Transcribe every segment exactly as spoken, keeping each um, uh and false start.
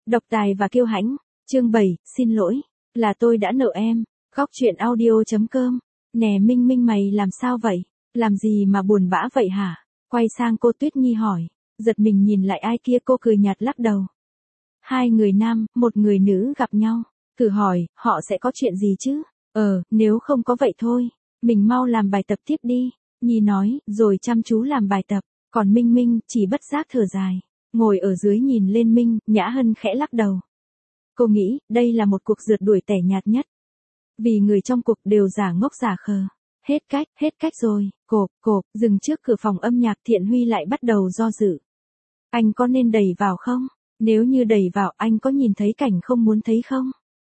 Độc tài và kiêu hãnh. Chương bảy, xin lỗi. Là tôi đã nợ em. Góc truyện audio.com. Nè Minh Minh mày làm sao vậy? Làm gì mà buồn bã vậy hả? Quay sang cô Tuyết Nhi hỏi. Giật mình nhìn lại ai kia, cô cười nhạt lắc đầu. Hai người nam, một người nữ gặp nhau. Thử hỏi, họ sẽ có chuyện gì chứ? Ờ, nếu không có vậy thôi. Mình mau làm bài tập tiếp đi. Nhi nói, rồi chăm chú làm bài tập. Còn Minh Minh chỉ bất giác thở dài. Ngồi ở dưới nhìn lên Minh, Nhã Hân khẽ lắc đầu. Cô nghĩ, đây là một cuộc rượt đuổi tẻ nhạt nhất. Vì người trong cuộc đều giả ngốc giả khờ. Hết cách, hết cách rồi, cộp, cộp, dừng trước cửa phòng âm nhạc Thiện Huy lại bắt đầu do dự. Anh có nên đẩy vào không? Nếu như đẩy vào anh có nhìn thấy cảnh không muốn thấy không?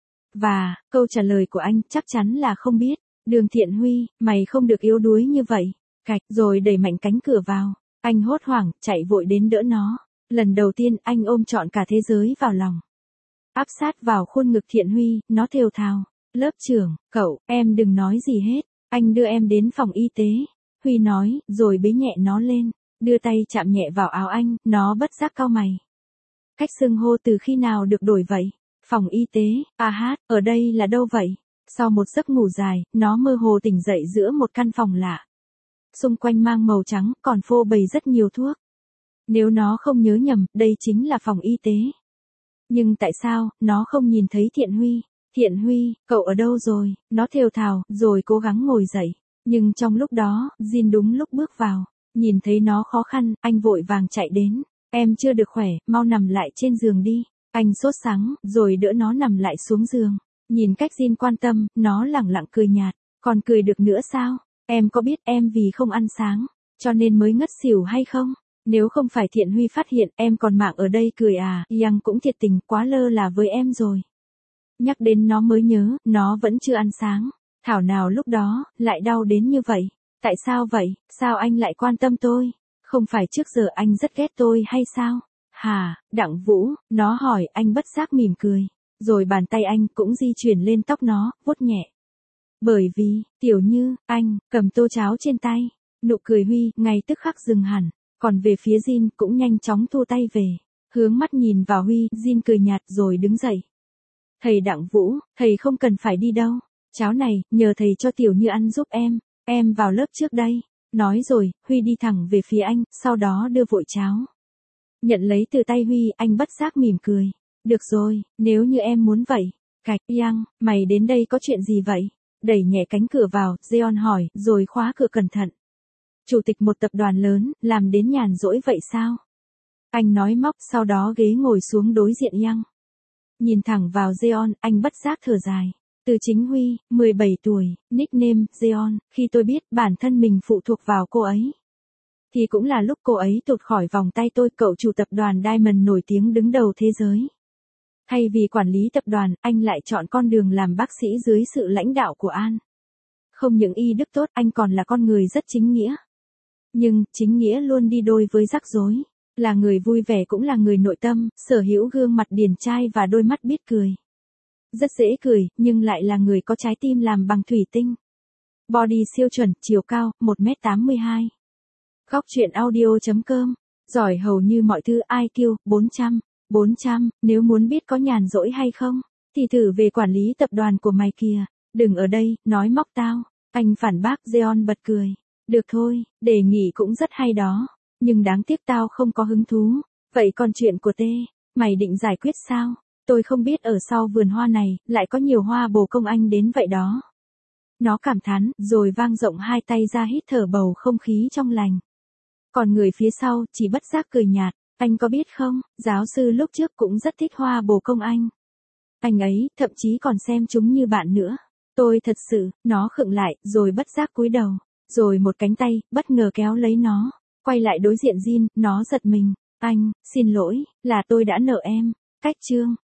Và, câu trả lời của anh chắc chắn là không biết. Đường Thiện Huy, mày không được yếu đuối như vậy. Cạch, rồi đẩy mạnh cánh cửa vào. Anh hốt hoảng, chạy vội đến đỡ nó. Lần đầu tiên anh ôm trọn cả thế giới vào lòng. Áp sát vào khuôn ngực Thiện Huy, nó thều thào. Lớp trưởng, cậu, em đừng nói gì hết. Anh đưa em đến phòng y tế. Huy nói, rồi bế nhẹ nó lên. Đưa tay chạm nhẹ vào áo anh, nó bất giác cau mày. Cách xưng hô từ khi nào được đổi vậy? Phòng y tế, à hát, ở đây là đâu vậy? Sau một giấc ngủ dài, nó mơ hồ tỉnh dậy giữa một căn phòng lạ. Xung quanh mang màu trắng, còn phô bày rất nhiều thuốc. Nếu nó không nhớ nhầm, đây chính là phòng y tế. Nhưng tại sao, nó không nhìn thấy Thiện Huy? Thiện Huy, cậu ở đâu rồi? Nó thều thào, rồi cố gắng ngồi dậy. Nhưng trong lúc đó, Jin đúng lúc bước vào. Nhìn thấy nó khó khăn, anh vội vàng chạy đến. Em chưa được khỏe, mau nằm lại trên giường đi. Anh sốt sắng, rồi đỡ nó nằm lại xuống giường. Nhìn cách Jin quan tâm, nó lẳng lặng cười nhạt. Còn cười được nữa sao? Em có biết em vì không ăn sáng, cho nên mới ngất xỉu hay không? Nếu không phải Thiện Huy phát hiện em còn mạng ở đây cười à, Yang cũng thiệt tình quá lơ là với em rồi. Nhắc đến nó mới nhớ, nó vẫn chưa ăn sáng. Thảo nào lúc đó, lại đau đến như vậy. Tại sao vậy, sao anh lại quan tâm tôi? Không phải trước giờ anh rất ghét tôi hay sao? Hà, Đặng Vũ, nó hỏi, anh bất giác mỉm cười. Rồi bàn tay anh cũng di chuyển lên tóc nó, vuốt nhẹ. Bởi vì, Tiểu Như, anh, cầm tô cháo trên tay. Nụ cười Huy, ngay tức khắc dừng hẳn. Còn về phía Jin cũng nhanh chóng thu tay về. Hướng mắt nhìn vào Huy, Jin cười nhạt rồi đứng dậy. Thầy Đặng Vũ, thầy không cần phải đi đâu. Cháo này, nhờ thầy cho Tiểu Như ăn giúp em. Em vào lớp trước đây. Nói rồi, Huy đi thẳng về phía anh, sau đó đưa vội cháo. Nhận lấy từ tay Huy, anh bất giác mỉm cười. Được rồi, nếu như em muốn vậy. Cạch, Yang, mày đến đây có chuyện gì vậy? Đẩy nhẹ cánh cửa vào, Jeon hỏi, rồi khóa cửa cẩn thận. Chủ tịch một tập đoàn lớn, làm đến nhàn rỗi vậy sao? Anh nói móc, sau đó ghế ngồi xuống đối diện Yang. Nhìn thẳng vào Jeon, anh bất giác thở dài. Từ Chính Huy, mười bảy tuổi, nickname, Jeon, khi tôi biết bản thân mình phụ thuộc vào cô ấy. Thì cũng là lúc cô ấy tụt khỏi vòng tay tôi, cậu chủ tập đoàn Diamond nổi tiếng đứng đầu thế giới. Thay vì quản lý tập đoàn, anh lại chọn con đường làm bác sĩ dưới sự lãnh đạo của An. Không những y đức tốt, anh còn là con người rất chính nghĩa. Nhưng, chính nghĩa luôn đi đôi với rắc rối. Là người vui vẻ cũng là người nội tâm, sở hữu gương mặt điển trai và đôi mắt biết cười. Rất dễ cười, nhưng lại là người có trái tim làm bằng thủy tinh. Body siêu chuẩn, chiều cao, một mét tám mươi hai. Góc truyện audio.com. Giỏi hầu như mọi thứ, i kiu, bốn trăm. bốn trăm, nếu muốn biết có nhàn rỗi hay không, thì thử về quản lý tập đoàn của mày kìa. Đừng ở đây, nói móc tao. Anh phản bác, Jeon bật cười. Được thôi, đề nghị cũng rất hay đó. Nhưng đáng tiếc tao không có hứng thú. Vậy còn chuyện của T, mày định giải quyết sao? Tôi không biết ở sau vườn hoa này, lại có nhiều hoa bồ công anh đến vậy đó. Nó cảm thán, rồi vang rộng hai tay ra hít thở bầu không khí trong lành. Còn người phía sau, chỉ bất giác cười nhạt. Anh có biết không, giáo sư lúc trước cũng rất thích hoa bồ công anh. Anh ấy, thậm chí còn xem chúng như bạn nữa. Tôi thật sự, nó khựng lại, rồi bất giác cúi đầu. Rồi một cánh tay, bất ngờ kéo lấy nó. Quay lại đối diện Jin, nó giật mình. Anh, xin lỗi, là tôi đã nợ em. Cách chương.